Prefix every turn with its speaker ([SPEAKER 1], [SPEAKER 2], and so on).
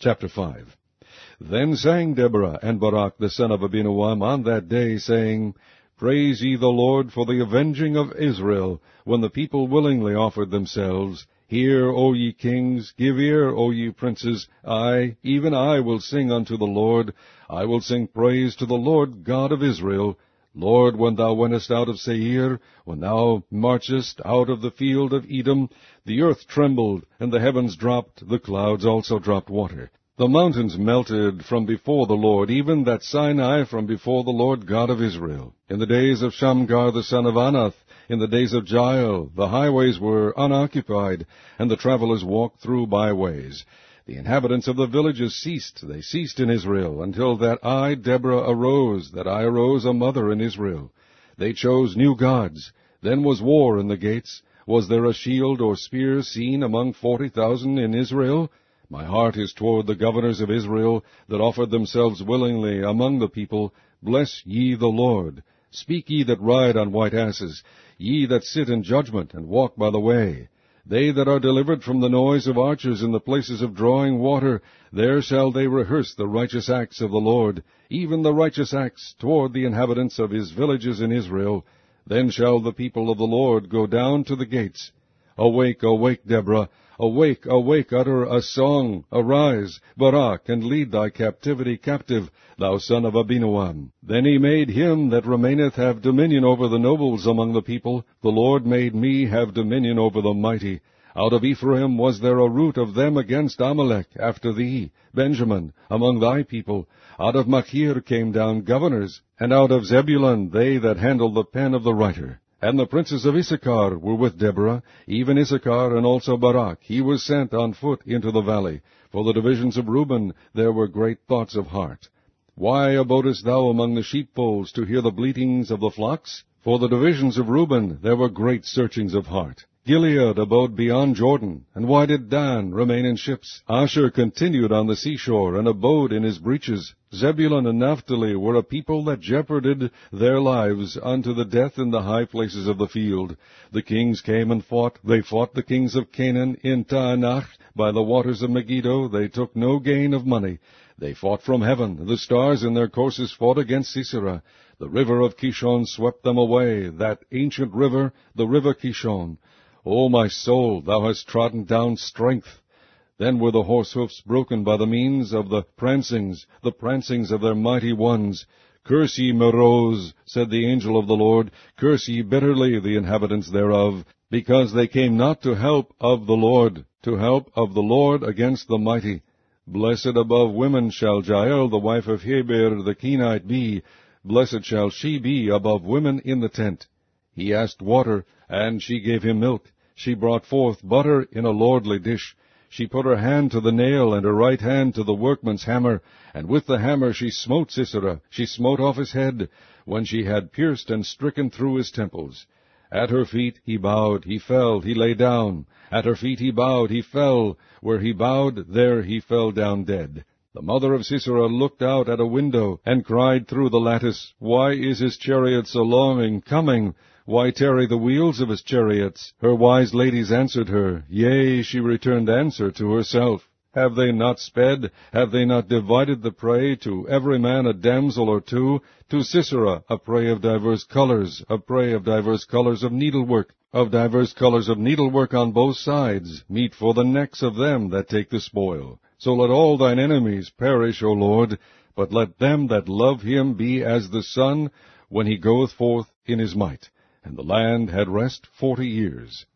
[SPEAKER 1] Chapter 5. Then sang Deborah and Barak the son of Abinoam on that day, saying, Praise ye the Lord for the avenging of Israel, when the people willingly offered themselves. Hear, O ye kings, give ear, O ye princes. I, even I, will sing unto the Lord. I will sing praise to the Lord God of Israel. Lord, when thou wentest out of Seir, when thou marchest out of the field of Edom, the earth trembled, and the heavens dropped, the clouds also dropped water. The mountains melted from before the Lord, even that Sinai from before the Lord God of Israel. In the days of Shamgar the son of Anath, in the days of Jael, the highways were unoccupied, and the travelers walked through byways. The inhabitants of the villages ceased, they ceased in Israel, until that I, Deborah, arose, that I arose a mother in Israel. They chose new gods. Then was war in the gates. Was there a shield or spear seen among 40,000 in Israel? My heart is toward the governors of Israel, that offered themselves willingly among the people. Bless ye the Lord. Speak ye that ride on white asses, ye that sit in judgment, and walk by the way. They that are delivered from the noise of archers in the places of drawing water, there shall they rehearse the righteous acts of the Lord, even the righteous acts toward the inhabitants of his villages in Israel. Then shall the people of the Lord go down to the gates. Awake, awake, Deborah. Awake, awake, utter a song. Arise, Barak, and lead thy captivity captive, thou son of Abinoam. Then he made him that remaineth have dominion over the nobles among the people. The Lord made me have dominion over the mighty. Out of Ephraim was there a root of them against Amalek, after thee, Benjamin, among thy people. Out of Machir came down governors, and out of Zebulun they that handle the pen of the writer. And the princes of Issachar were with Deborah, even Issachar and also Barak. He was sent on foot into the valley. For the divisions of Reuben there were great thoughts of heart. Why abodest thou among the sheepfolds to hear the bleatings of the flocks? For the divisions of Reuben there were great searchings of heart. Gilead abode beyond Jordan, and why did Dan remain in ships? Asher continued on the seashore, and abode in his breaches. Zebulun and Naphtali were a people that jeoparded their lives unto the death in the high places of the field. The kings came and fought. They fought the kings of Canaan in Taanach. By the waters of Megiddo they took no gain of money. They fought from heaven. The stars in their courses fought against Sisera. The river of Kishon swept them away, that ancient river, the river Kishon. O my soul, thou hast trodden down strength. Then were the horse hoofs broken by the means of the prancings of their mighty ones. Curse ye Meroz, said the angel of the Lord, curse ye bitterly the inhabitants thereof, because they came not to help of the Lord against the mighty. Blessed above women shall Jael, the wife of Heber the Kenite, be. Blessed shall she be above women in the tent. He asked water, and she gave him milk. She brought forth butter in a lordly dish. She put her hand to the nail, and her right hand to the workman's hammer, and with the hammer she smote Sisera. She smote off his head, when she had pierced and stricken through his temples. At her feet he bowed, he fell, he lay down. At her feet he bowed, he fell. Where he bowed, there he fell down dead. The mother of Sisera looked out at a window, and cried through the lattice, Why is his chariot so long in coming? Why tarry the wheels of his chariots? Her wise ladies answered her. Yea, she returned answer to herself. Have they not sped? Have they not divided the prey, to every man a damsel or two? To Sisera a prey of divers colors, a prey of divers colors of needlework on both sides, meat for the necks of them that take the spoil. So let all thine enemies perish, O Lord, but let them that love him be as the sun when he goeth forth in his might. And the land had rest 40 years.